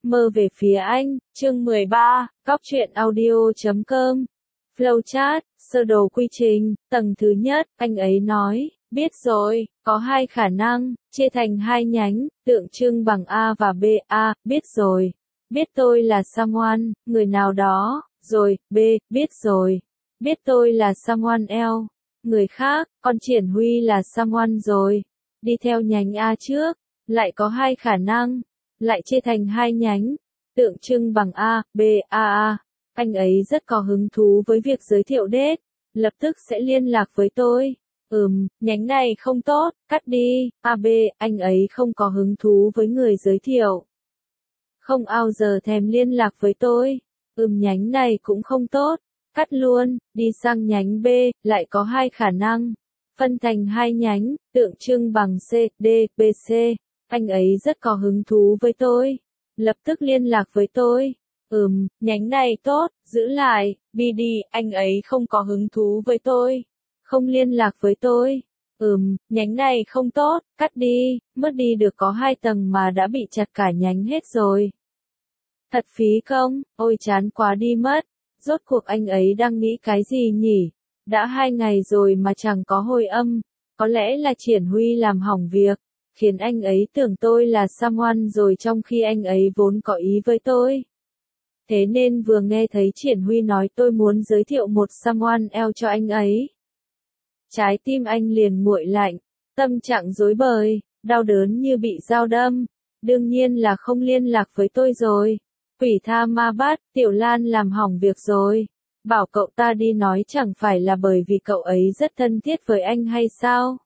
Mơ về phía anh, chương 13, góc truyện audio.com. Flowchart, sơ đồ quy trình, tầng thứ nhất, anh ấy nói, biết rồi, có hai khả năng, chia thành hai nhánh, tượng trưng bằng A và B. A, biết rồi. Biết tôi là someone, người nào đó, rồi, B, biết rồi. Biết tôi là someone else, người khác, con Triển Huy là someone rồi. Đi theo nhánh A trước, lại có hai khả năng, lại chia thành hai nhánh, tượng trưng bằng A, B, A. Anh ấy rất có hứng thú với việc giới thiệu date, lập tức sẽ liên lạc với tôi. Nhánh này không tốt, cắt đi. A, B, anh ấy không có hứng thú với người giới thiệu. Không ao giờ thèm liên lạc với tôi. Nhánh này cũng không tốt, cắt luôn. Đi sang nhánh B, lại có hai khả năng, phân thành hai nhánh, tượng trưng bằng C, D, B, C. Anh ấy rất có hứng thú với tôi, lập tức liên lạc với tôi. Nhánh này tốt, giữ lại. B, D, anh ấy không có hứng thú với tôi, không liên lạc với tôi. Nhánh này không tốt, cắt đi. Mất đi được có 2 tầng mà đã bị chặt cả nhánh hết rồi. Thật phí công, ôi chán quá đi mất. Rốt cuộc anh ấy đang nghĩ cái gì nhỉ? Đã 2 ngày rồi mà chẳng có hồi âm. Có lẽ là Triển Huy làm hỏng việc, khiến anh ấy tưởng tôi là someone rồi trong khi anh ấy vốn có ý với tôi. Thế nên vừa nghe thấy Triển Huy nói tôi muốn giới thiệu một someone else cho anh ấy, trái tim anh liền nguội lạnh, tâm trạng rối bời, đau đớn như bị dao đâm. Đương nhiên là không liên lạc với tôi rồi. Quỷ tha ma bắt, Tiểu Lan làm hỏng việc rồi. Bảo cậu ta đi nói chẳng phải là bởi vì cậu ấy rất thân thiết với anh hay sao?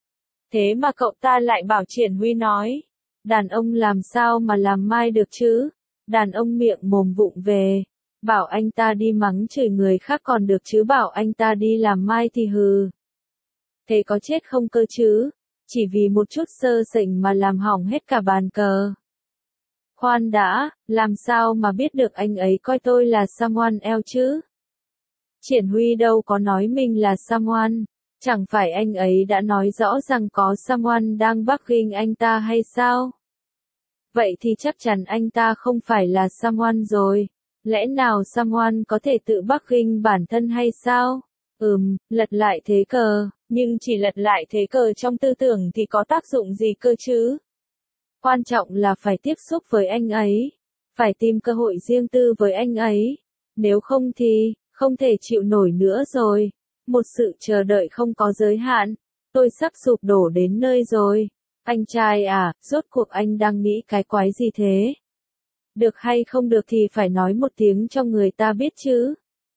Thế mà cậu ta lại bảo Triển Huy nói. Đàn ông làm sao mà làm mai được chứ? Đàn ông miệng mồm vụng về. Bảo anh ta đi mắng chửi người khác còn được chứ bảo anh ta đi làm mai thì hừ. Thế có chết không cơ chứ? Chỉ vì một chút sơ sẩy mà làm hỏng hết cả bàn cờ. Khoan đã, làm sao mà biết được anh ấy coi tôi là someone else chứ? Triển Huy đâu có nói mình là someone. Chẳng phải anh ấy đã nói rõ rằng có someone đang bugging anh ta hay sao? Vậy thì chắc chắn anh ta không phải là someone rồi. Lẽ nào someone có thể tự bugging bản thân hay sao? Lật lại thế cờ, nhưng chỉ lật lại thế cờ trong tư tưởng thì có tác dụng gì cơ chứ? Quan trọng là phải tiếp xúc với anh ấy, phải tìm cơ hội riêng tư với anh ấy. Nếu không thì, không thể chịu nổi nữa rồi. Một sự chờ đợi không có giới hạn. Tôi sắp sụp đổ đến nơi rồi. Anh trai à, rốt cuộc anh đang nghĩ cái quái gì thế? Được hay không được thì phải nói một tiếng cho người ta biết chứ.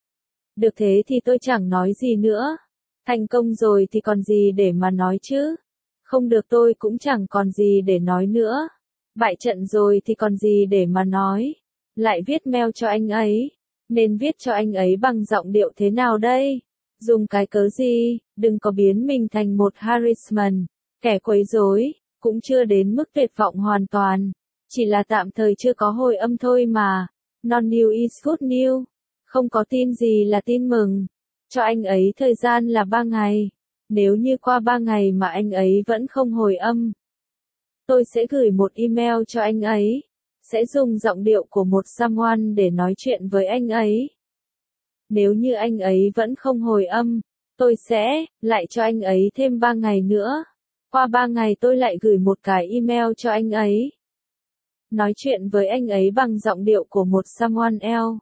Được thế thì tôi chẳng nói gì nữa. Thành công rồi thì còn gì để mà nói chứ. Không được tôi cũng chẳng còn gì để nói nữa. Bại trận rồi thì còn gì để mà nói. Lại viết mail cho anh ấy. Nên viết cho anh ấy bằng giọng điệu thế nào đây? Dùng cái cớ gì? Đừng có biến mình thành một harassment, kẻ quấy rối. Cũng chưa đến mức tuyệt vọng hoàn toàn. Chỉ là tạm thời chưa có hồi âm thôi mà. Non news is good news. Không có tin gì là tin mừng. Cho anh ấy thời gian là 3 ngày. Nếu như qua 3 ngày mà anh ấy vẫn không hồi âm, tôi sẽ gửi một email cho anh ấy. Sẽ dùng giọng điệu của một someone để nói chuyện với anh ấy. Nếu như anh ấy vẫn không hồi âm, tôi sẽ lại cho anh ấy thêm 3 ngày nữa. Qua 3 ngày tôi lại gửi một cái email cho anh ấy. Nói chuyện với anh ấy bằng giọng điệu của một someone else.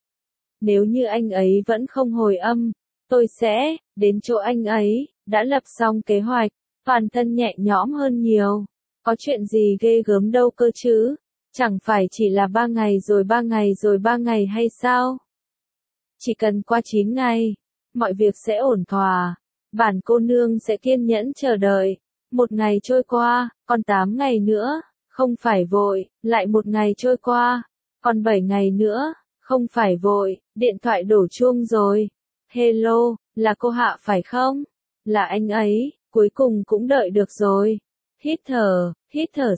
Nếu như anh ấy vẫn không hồi âm, tôi sẽ đến chỗ anh ấy. Đã lập xong kế hoạch, toàn thân nhẹ nhõm hơn nhiều. Có chuyện gì ghê gớm đâu cơ chứ? Chẳng phải chỉ là 3 ngày rồi 3 ngày rồi 3 ngày hay sao? Chỉ cần qua 9 ngày, mọi việc sẽ ổn thỏa. Bản cô nương sẽ kiên nhẫn chờ đợi. 1 ngày trôi qua, còn 8 ngày nữa, không phải vội. Lại 1 ngày trôi qua, còn 7 ngày nữa, không phải vội. Điện thoại đổ chuông rồi. Hello, là cô Hạ phải không? Là anh ấy, cuối cùng cũng đợi được rồi. Hít thở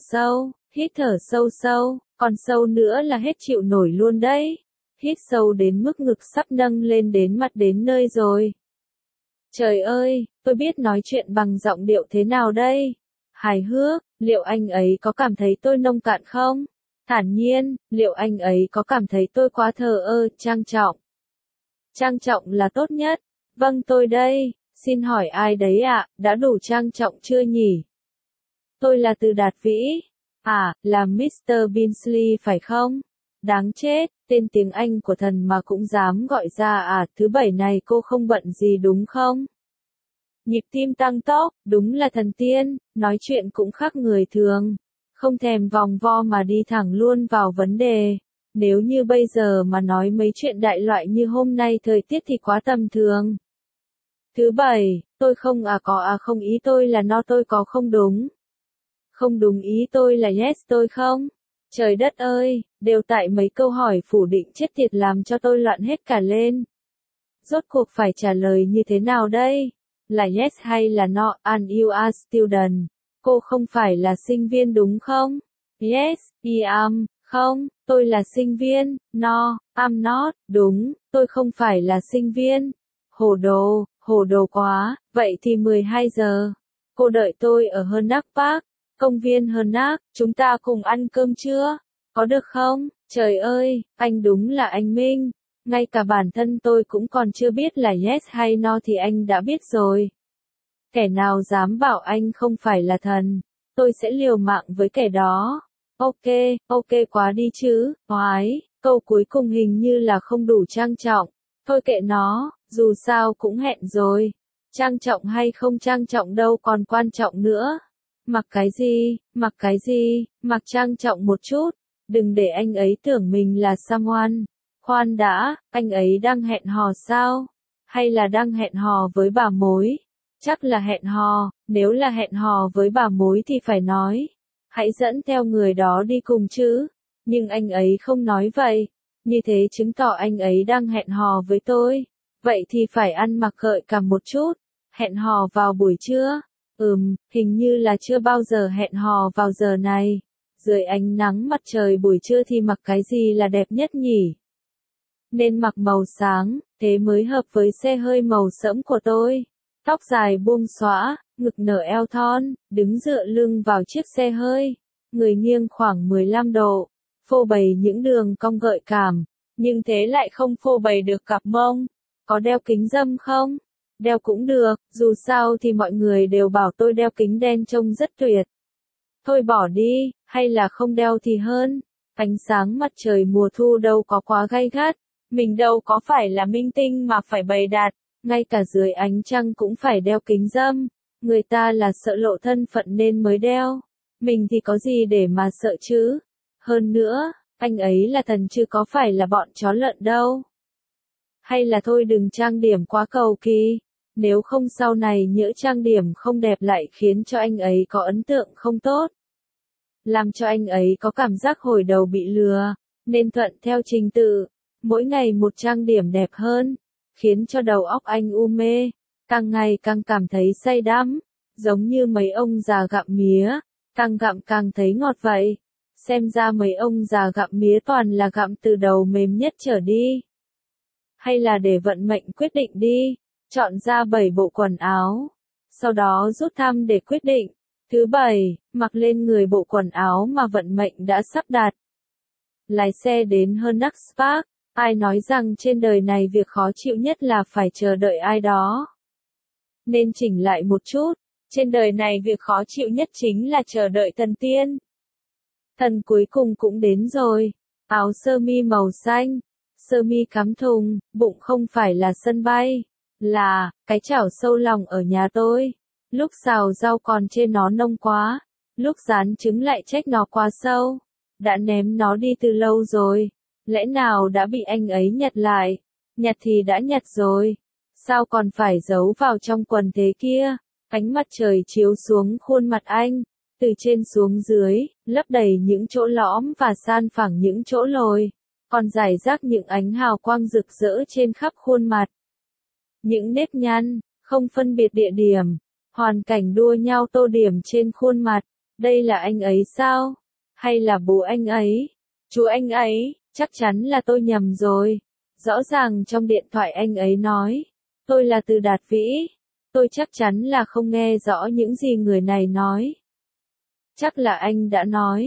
sâu sâu, còn sâu nữa là hết chịu nổi luôn đấy. Hít sâu đến mức ngực sắp nâng lên đến mặt đến nơi rồi. Trời ơi, tôi biết nói chuyện bằng giọng điệu thế nào đây? Hài hước, liệu anh ấy có cảm thấy tôi nông cạn không? thản nhiên, liệu anh ấy có cảm thấy tôi quá thờ ơ, trang trọng? Trang trọng là tốt nhất. Vâng tôi đây, xin hỏi ai đấy ạ, đã đủ trang trọng chưa nhỉ? Tôi là Từ Đạt Vĩ. À, là Mr. Beansley phải không? Đáng chết, tên tiếng Anh của thần mà cũng dám gọi ra à, thứ bảy này cô không bận gì đúng không? Nhịp tim tăng tốc, đúng là thần tiên, nói chuyện cũng khác người thường. Không thèm vòng vo mà đi thẳng luôn vào vấn đề. Nếu như bây giờ mà nói mấy chuyện đại loại như hôm nay thời tiết thì quá tầm thường. Thứ bảy, tôi không không ý tôi là no tôi có không đúng. Không đúng ý tôi là yes tôi không. Trời đất ơi, đều tại mấy câu hỏi phủ định chết tiệt làm cho tôi loạn hết cả lên. Rốt cuộc phải trả lời như thế nào đây? Là yes hay là no, and you are student. Cô không phải là sinh viên đúng không? Yes, I am. Không, tôi là sinh viên. No, I'm not. Đúng, tôi không phải là sinh viên. Hồ đồ quá, vậy thì 12 giờ. Cô đợi tôi ở Hernac Park, công viên Hernac, chúng ta cùng ăn cơm trưa. Có được không? Trời ơi, anh đúng là anh Minh. Ngay cả bản thân tôi cũng còn chưa biết là yes hay no thì anh đã biết rồi. Kẻ nào dám bảo anh không phải là thần, tôi sẽ liều mạng với kẻ đó. Ok quá đi chứ, oái, câu cuối cùng hình như là không đủ trang trọng. Thôi kệ nó, dù sao cũng hẹn rồi. Trang trọng hay không trang trọng đâu còn quan trọng nữa. Mặc cái gì, mặc trang trọng một chút. Đừng để anh ấy tưởng mình là someone. Khoan đã, anh ấy đang hẹn hò sao? Hay là đang hẹn hò với bà mối? Chắc là hẹn hò, nếu là hẹn hò với bà mối thì phải nói. Hãy dẫn theo người đó đi cùng chứ. Nhưng anh ấy không nói vậy. Như thế chứng tỏ anh ấy đang hẹn hò với tôi. Vậy thì phải ăn mặc gợi cảm một chút. Hẹn hò vào buổi trưa? Hình như là chưa bao giờ hẹn hò vào giờ này. Dưới ánh nắng mặt trời buổi trưa thì mặc cái gì là đẹp nhất nhỉ? Nên mặc màu sáng, thế mới hợp với xe hơi màu sẫm của tôi. Tóc dài buông xõa, ngực nở eo thon, đứng dựa lưng vào chiếc xe hơi. Người nghiêng khoảng 15 độ, phô bày những đường cong gợi cảm, nhưng thế lại không phô bày được cặp mông. Có đeo kính râm không? Đeo cũng được, dù sao thì mọi người đều bảo tôi đeo kính đen trông rất tuyệt. Thôi bỏ đi, hay là không đeo thì hơn. Ánh sáng mặt trời mùa thu đâu có quá gay gắt. Mình đâu có phải là minh tinh mà phải bày đặt. Ngay cả dưới ánh trăng cũng phải đeo kính râm. Người ta là sợ lộ thân phận nên mới đeo. Mình thì có gì để mà sợ chứ? Hơn nữa, anh ấy là thần chứ có phải là bọn chó lợn đâu. Hay là thôi đừng trang điểm quá cầu kỳ. Nếu không sau này nhỡ trang điểm không đẹp lại khiến cho anh ấy có ấn tượng không tốt. Làm cho anh ấy có cảm giác hồi đầu bị lừa. Nên thuận theo trình tự. Mỗi ngày một trang điểm đẹp hơn. Khiến cho đầu óc anh u mê. Càng ngày càng cảm thấy say đắm. Giống như mấy ông già gặm mía. Càng gặm càng thấy ngọt vậy. Xem ra mấy ông già gặm mía toàn là gặm từ đầu mềm nhất trở đi. Hay là để vận mệnh quyết định đi. Chọn ra 7 bộ quần áo. Sau đó rút thăm để quyết định. Thứ 7, mặc lên người bộ quần áo mà vận mệnh đã sắp đặt. Lái xe đến Hernac Park. Ai nói rằng trên đời này việc khó chịu nhất là phải chờ đợi ai đó. Nên chỉnh lại một chút. Trên đời này việc khó chịu nhất chính là chờ đợi thần tiên. Thần cuối cùng cũng đến rồi. Áo sơ mi màu xanh. Sơ mi cắm thùng, bụng không phải là sân bay. Là, cái chảo sâu lòng ở nhà tôi. Lúc xào rau còn chê nó nông quá. Lúc rán trứng lại trách nó quá sâu. Đã ném nó đi từ lâu rồi. Lẽ nào đã bị anh ấy nhặt lại? Nhặt thì đã nhặt rồi. Sao còn phải giấu vào trong quần thế kia? Ánh mặt trời chiếu xuống khuôn mặt anh. Từ trên xuống dưới, lấp đầy những chỗ lõm và san phẳng những chỗ lồi. Còn rải rác những ánh hào quang rực rỡ trên khắp khuôn mặt. Những nếp nhăn, không phân biệt địa điểm. Hoàn cảnh đua nhau tô điểm trên khuôn mặt. Đây là anh ấy sao? Hay là bố anh ấy? Chú anh ấy? Chắc chắn là tôi nhầm rồi. Rõ ràng trong điện thoại anh ấy nói. Tôi là Từ Đạt Vĩ. Tôi chắc chắn là không nghe rõ những gì người này nói. Chắc là anh đã nói.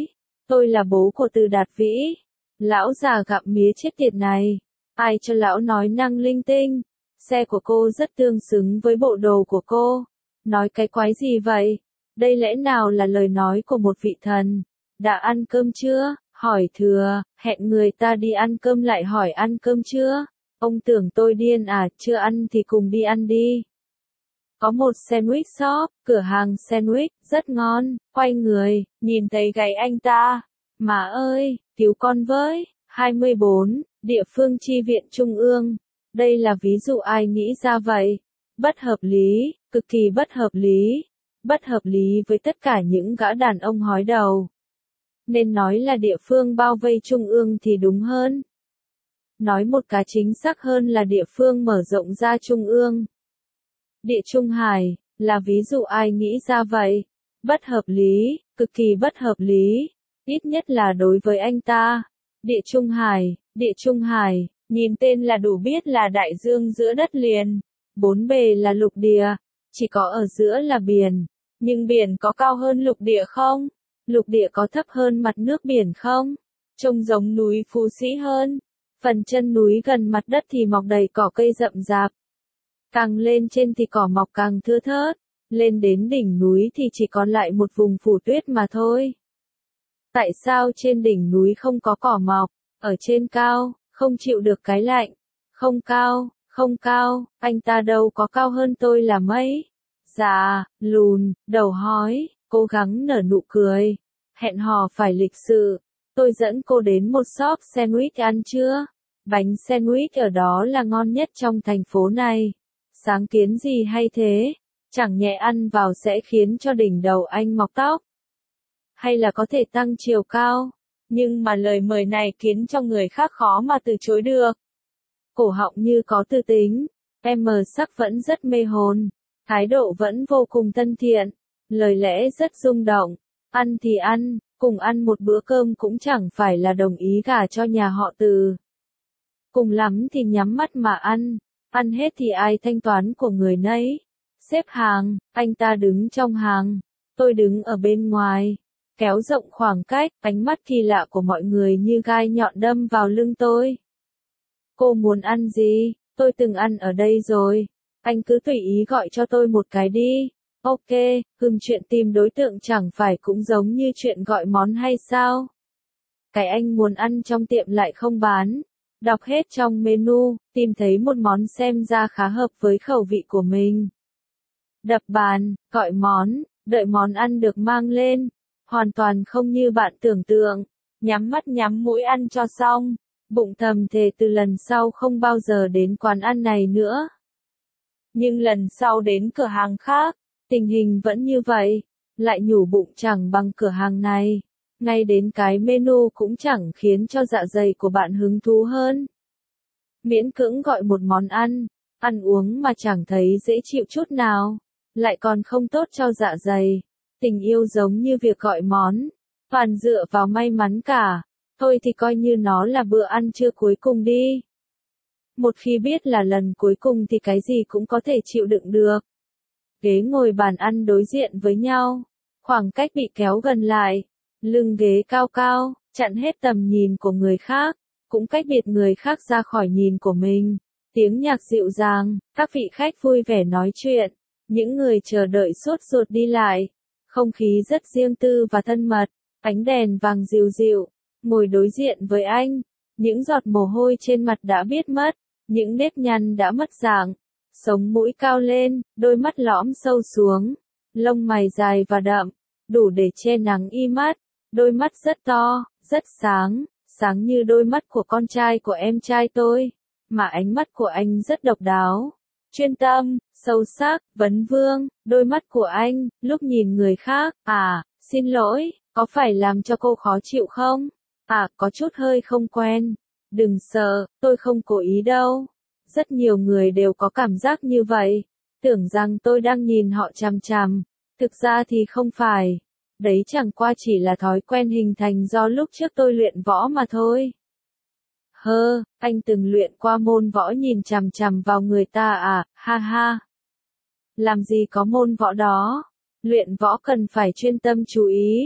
tôi là bố của Từ Đạt Vĩ. Lão già gặm mía chết tiệt này. Ai cho lão nói năng linh tinh. Xe của cô rất tương xứng với bộ đồ của cô. Nói cái quái gì vậy? Đây lẽ nào là lời nói của một vị thần? Đã ăn cơm chưa? Hỏi thừa, hẹn người ta đi ăn cơm lại hỏi ăn cơm chưa? Ông tưởng tôi điên à, chưa ăn thì cùng đi ăn đi. Có một sandwich shop, cửa hàng sandwich, rất ngon, quay người, nhìn thấy gáy anh ta. Má ơi, cứu con với. 24, địa phương chi viện trung ương. Đây là ví dụ ai nghĩ ra vậy? Bất hợp lý, cực kỳ bất hợp lý. Bất hợp lý với tất cả những gã đàn ông hói đầu. Nên nói là địa phương bao vây trung ương thì đúng hơn. Nói một cái chính xác hơn là địa phương mở rộng ra trung ương. Địa Trung Hải, là ví dụ ai nghĩ ra vậy? Bất hợp lý, cực kỳ bất hợp lý. Ít nhất là đối với anh ta. Địa Trung Hải, nhìn tên là đủ biết là đại dương giữa đất liền. Bốn bề là lục địa, chỉ có ở giữa là biển. Nhưng biển có cao hơn lục địa không? Lục địa có thấp hơn mặt nước biển không? Trông giống núi Phú Sĩ hơn. Phần chân núi gần mặt đất thì mọc đầy cỏ cây rậm rạp. Càng lên trên thì cỏ mọc càng thưa thớt. Lên đến đỉnh núi thì chỉ còn lại một vùng phủ tuyết mà thôi. Tại sao trên đỉnh núi không có cỏ mọc? Ở trên cao, không chịu được cái lạnh. Không cao, anh ta đâu có cao hơn tôi là mấy. Già, lùn, đầu hói, cố gắng nở nụ cười. Hẹn hò phải lịch sự. Tôi dẫn cô đến một shop sandwich ăn chưa? Bánh sandwich ở đó là ngon nhất trong thành phố này. Sáng kiến gì hay thế? Chẳng nhẽ ăn vào sẽ khiến cho đỉnh đầu anh mọc tóc? Hay là có thể tăng chiều cao? Nhưng mà lời mời này khiến cho người khác khó mà từ chối được. Cổ họng như có tư tính. Em sắc vẫn rất mê hồn. Thái độ vẫn vô cùng thân thiện. Lời lẽ rất rung động. Ăn thì ăn, cùng ăn một bữa cơm cũng chẳng phải là đồng ý gả cho nhà họ Từ. Cùng lắm thì nhắm mắt mà ăn. Ăn hết thì ai thanh toán của người nấy. Xếp hàng, anh ta đứng trong hàng. Tôi đứng ở bên ngoài. Kéo rộng khoảng cách, ánh mắt kỳ lạ của mọi người như gai nhọn đâm vào lưng tôi. Cô muốn ăn gì? Tôi từng ăn ở đây rồi. Anh cứ tùy ý gọi cho tôi một cái đi. Ok, chuyện tìm đối tượng chẳng phải cũng giống như chuyện gọi món hay sao? Cái anh muốn ăn trong tiệm lại không bán. Đọc hết trong menu, tìm thấy một món xem ra khá hợp với khẩu vị của mình. Đập bàn, gọi món, đợi món ăn được mang lên. Hoàn toàn không như bạn tưởng tượng. Nhắm mắt nhắm mũi ăn cho xong. Bụng thầm thề từ lần sau không bao giờ đến quán ăn này nữa. Nhưng lần sau đến cửa hàng khác, tình hình vẫn như vậy. Lại nhủ bụng chẳng bằng cửa hàng này. Ngay đến cái menu cũng chẳng khiến cho dạ dày của bạn hứng thú hơn. Miễn cưỡng gọi một món ăn, ăn uống mà chẳng thấy dễ chịu chút nào. Lại còn không tốt cho dạ dày. Tình yêu giống như việc gọi món, toàn dựa vào may mắn cả. Thôi thì coi như nó là bữa ăn trưa cuối cùng đi. Một khi biết là lần cuối cùng thì cái gì cũng có thể chịu đựng được. Ghế ngồi bàn ăn đối diện với nhau. Khoảng cách bị kéo gần lại. Lưng ghế cao cao, chặn hết tầm nhìn của người khác. Cũng cách biệt người khác ra khỏi nhìn của mình. Tiếng nhạc dịu dàng, các vị khách vui vẻ nói chuyện. Những người chờ đợi sốt ruột đi lại. Không khí rất riêng tư và thân mật. Ánh đèn vàng dịu dịu. Ngồi đối diện với anh. Những giọt mồ hôi trên mặt đã biết mất. Những nếp nhăn đã mất dạng. Sống mũi cao lên, đôi mắt lõm sâu xuống. Lông mày dài và đậm. Đủ để che nắng y mắt. Đôi mắt rất to, rất sáng. Sáng như đôi mắt của con trai của em trai tôi. Mà ánh mắt của anh rất độc đáo. Chuyên tâm, sâu sắc, vấn vương. Đôi mắt của anh, lúc nhìn người khác. Xin lỗi, có phải làm cho cô khó chịu không? Có chút hơi không quen. Đừng sợ, tôi không cố ý đâu. Rất nhiều người đều có cảm giác như vậy. Tưởng rằng tôi đang nhìn họ chằm chằm. Thực ra thì không phải. Đấy chẳng qua chỉ là thói quen hình thành do lúc trước tôi luyện võ mà thôi. Anh từng luyện qua môn võ nhìn chằm chằm vào người ta à, ha ha. Làm gì có môn võ đó. Luyện võ cần phải chuyên tâm chú ý.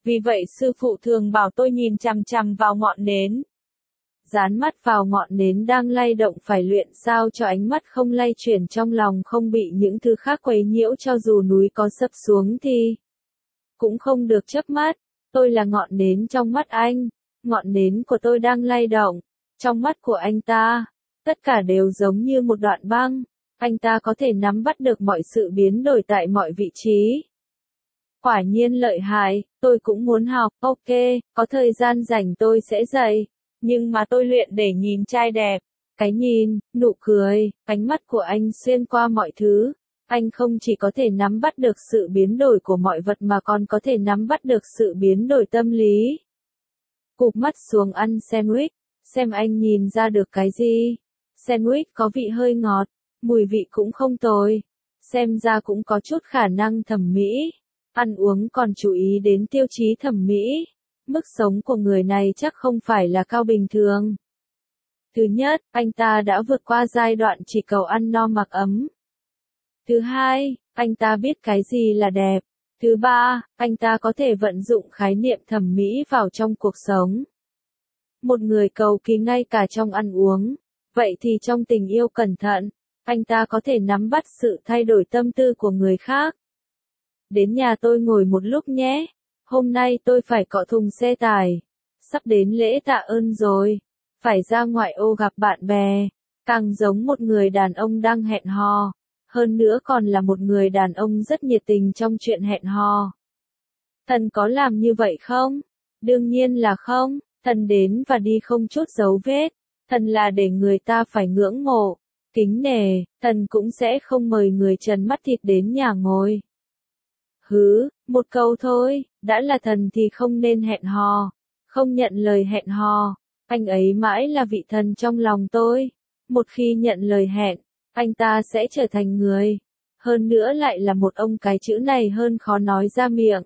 Vì vậy sư phụ thường bảo tôi nhìn chằm chằm vào ngọn nến. Dán mắt vào ngọn nến đang lay động, phải luyện sao cho ánh mắt không lay chuyển, trong lòng không bị những thứ khác quấy nhiễu, cho dù núi có sập xuống thì cũng không được chớp mắt. Tôi là ngọn nến trong mắt anh, ngọn nến của tôi đang lay động. Trong mắt của anh ta, tất cả đều giống như một đoạn băng, anh ta có thể nắm bắt được mọi sự biến đổi tại mọi vị trí. Quả nhiên lợi hại, tôi cũng muốn học, ok, có thời gian rảnh tôi sẽ dạy, nhưng mà tôi luyện để nhìn trai đẹp. Cái nhìn, nụ cười, ánh mắt của anh xuyên qua mọi thứ. Anh không chỉ có thể nắm bắt được sự biến đổi của mọi vật mà còn có thể nắm bắt được sự biến đổi tâm lý. Cụp mắt xuống ăn sandwich, xem anh nhìn ra được cái gì. Sandwich có vị hơi ngọt, mùi vị cũng không tồi, xem ra cũng có chút khả năng thẩm mỹ. Ăn uống còn chú ý đến tiêu chí thẩm mỹ. Mức sống của người này chắc không phải là cao bình thường. Thứ nhất, anh ta đã vượt qua giai đoạn chỉ cầu ăn no mặc ấm. Thứ hai, anh ta biết cái gì là đẹp. Thứ ba, anh ta có thể vận dụng khái niệm thẩm mỹ vào trong cuộc sống. Một người cầu kỳ ngay cả trong ăn uống. Vậy thì trong tình yêu cẩn thận, anh ta có thể nắm bắt sự thay đổi tâm tư của người khác. Đến nhà tôi ngồi một lúc nhé. Hôm nay tôi phải cọ thùng xe tải. Sắp đến lễ tạ ơn rồi. Phải ra ngoại ô gặp bạn bè. Càng giống một người đàn ông đang hẹn hò. Hơn nữa còn là một người đàn ông rất nhiệt tình trong chuyện hẹn hò. Thần có làm như vậy không? Đương nhiên là không. Thần đến và đi không chút dấu vết. Thần là để người ta phải ngưỡng mộ, kính nể. Thần cũng sẽ không mời người trần mắt thịt đến nhà ngồi. Một câu thôi, đã là thần thì không nên hẹn hò, không nhận lời hẹn hò. Anh ấy mãi là vị thần trong lòng tôi. Một khi nhận lời hẹn, anh ta sẽ trở thành người. Hơn nữa lại là một ông, cái chữ này hơn khó nói ra miệng.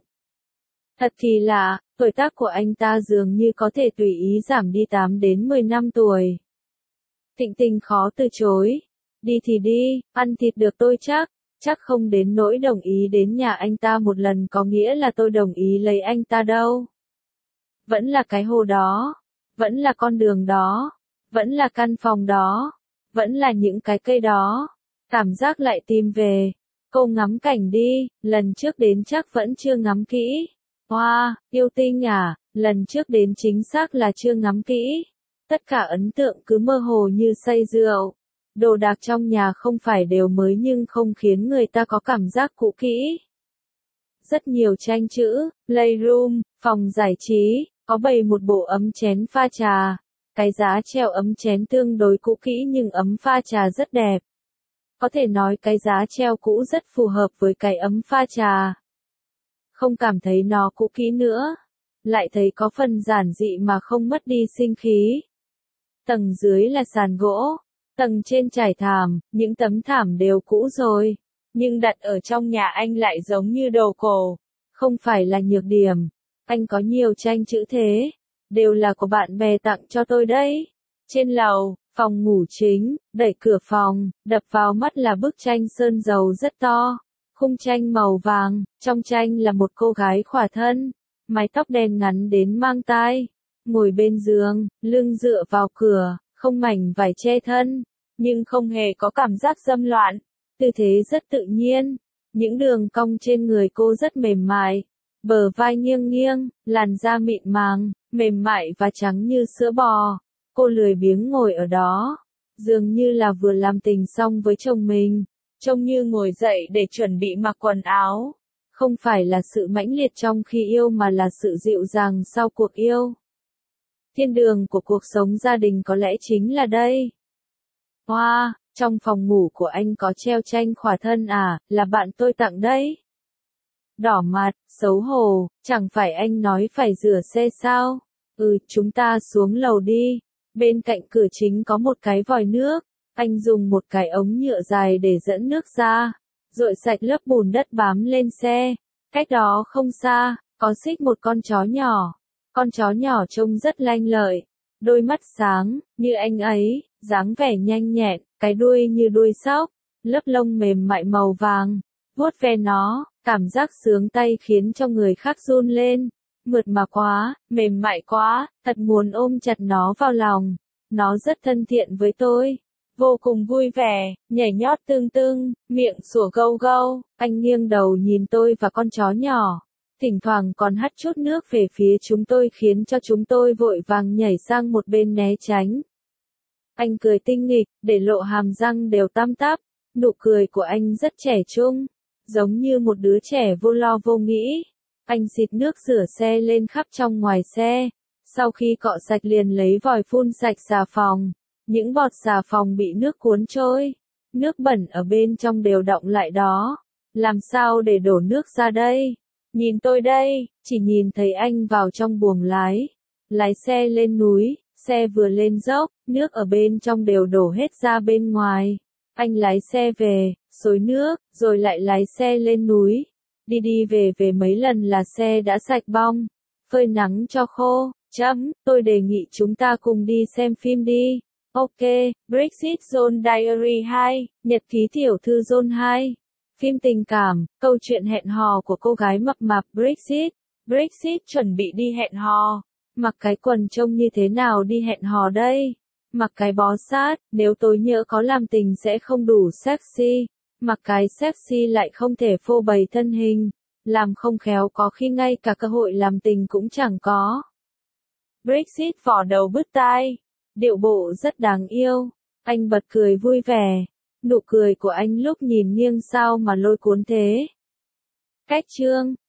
Thật kỳ lạ, tuổi tác của anh ta dường như có thể tùy ý giảm đi 8 đến 10 năm tuổi. Thịnh Tình khó từ chối. Đi thì đi, ăn thịt được tôi chắc. Chắc không đến nỗi đồng ý đến nhà anh ta một lần có nghĩa là tôi đồng ý lấy anh ta đâu. Vẫn là cái hồ đó. Vẫn là con đường đó. Vẫn là căn phòng đó. Vẫn là những cái cây đó. Cảm giác lại tìm về. Cô ngắm cảnh đi, lần trước đến chắc vẫn chưa ngắm kỹ. Wow, yêu tinh à, lần trước đến chính xác là chưa ngắm kỹ. Tất cả ấn tượng cứ mơ hồ như say rượu. Đồ đạc trong nhà không phải đều mới nhưng không khiến người ta có cảm giác cũ kỹ. Rất nhiều tranh chữ, playroom, phòng giải trí, có bày một bộ ấm chén pha trà. Cái giá treo ấm chén tương đối cũ kỹ nhưng ấm pha trà rất đẹp. Có thể nói cái giá treo cũ rất phù hợp với cái ấm pha trà. Không cảm thấy nó cũ kỹ nữa. Lại thấy có phần giản dị mà không mất đi sinh khí. Tầng dưới là sàn gỗ. Tầng trên trải thảm, những tấm thảm đều cũ rồi. Nhưng đặt ở trong nhà anh lại giống như đồ cổ. Không phải là nhược điểm. Anh có nhiều tranh chữ thế. Đều là của bạn bè tặng cho tôi đấy. Trên lầu, phòng ngủ chính, đẩy cửa phòng, đập vào mắt là bức tranh sơn dầu rất to. Khung tranh màu vàng, trong tranh là một cô gái khỏa thân. Mái tóc đen ngắn đến mang tai. Ngồi bên giường, lưng dựa vào cửa, không mảnh vải che thân. Nhưng không hề có cảm giác dâm loạn. Tư thế rất tự nhiên. Những đường cong trên người cô rất mềm mại. Bờ vai nghiêng nghiêng, làn da mịn màng, mềm mại và trắng như sữa bò. Cô lười biếng ngồi ở đó. Dường như là vừa làm tình xong với chồng mình. Trông như ngồi dậy để chuẩn bị mặc quần áo. Không phải là sự mãnh liệt trong khi yêu mà là sự dịu dàng sau cuộc yêu. Thiên đường của cuộc sống gia đình có lẽ chính là đây. Wow, trong phòng ngủ của anh có treo tranh khỏa thân à, là bạn tôi tặng đấy. Đỏ mặt, xấu hổ, chẳng phải anh nói phải rửa xe sao? Chúng ta xuống lầu đi. Bên cạnh cửa chính có một cái vòi nước. Anh dùng một cái ống nhựa dài để dẫn nước ra. Rội sạch lớp bùn đất bám lên xe. Cách đó không xa, có xích một con chó nhỏ. Con chó nhỏ trông rất lanh lợi. Đôi mắt sáng, như anh ấy, dáng vẻ nhanh nhẹn, cái đuôi như đuôi sóc. Lớp lông mềm mại màu vàng. Vuốt ve nó, cảm giác sướng tay khiến cho người khác run lên. mượt mà quá, mềm mại quá, thật muốn ôm chặt nó vào lòng. Nó rất thân thiện với tôi, vô cùng vui vẻ, nhảy nhót tưng tưng, miệng sủa gâu gâu. Anh nghiêng đầu nhìn tôi và con chó nhỏ, thỉnh thoảng còn hắt chút nước về phía chúng tôi khiến cho chúng tôi vội vàng nhảy sang một bên né tránh. Anh cười tinh nghịch, để lộ hàm răng đều tăm tắp. Nụ cười của anh rất trẻ trung, giống như một đứa trẻ vô lo vô nghĩ. Anh xịt nước rửa xe lên khắp trong ngoài xe. Sau khi cọ sạch liền lấy vòi phun sạch xà phòng. Những bọt xà phòng bị nước cuốn trôi. Nước bẩn ở bên trong đều đọng lại đó. Làm sao để đổ nước ra đây? Nhìn tôi đây, chỉ nhìn thấy anh vào trong buồng lái. Lái xe lên núi, xe vừa lên dốc, nước ở bên trong đều đổ hết ra bên ngoài. Anh lái xe về, xối nước, rồi lại lái xe lên núi. Đi đi về về mấy lần là xe đã sạch bong. Phơi nắng cho khô. Tôi đề nghị chúng ta cùng đi xem phim đi. Ok, Brexit Zone Diary 2, Nhật ký tiểu thư Zone 2. Phim tình cảm, câu chuyện hẹn hò của cô gái mập mạp Brexit. Brexit chuẩn bị đi hẹn hò. Mặc cái quần trông như thế nào đi hẹn hò đây? Mặc cái bó sát, nếu tối nhỡ có làm tình sẽ không đủ sexy. Mặc cái sexy lại không thể phô bày thân hình. Làm không khéo có khi ngay cả cơ hội làm tình cũng chẳng có. Brexit vỏ đầu bứt tai. Điệu bộ rất đáng yêu. Anh bật cười vui vẻ. Nụ cười của anh lúc nhìn nghiêng sao mà lôi cuốn thế. Cách chương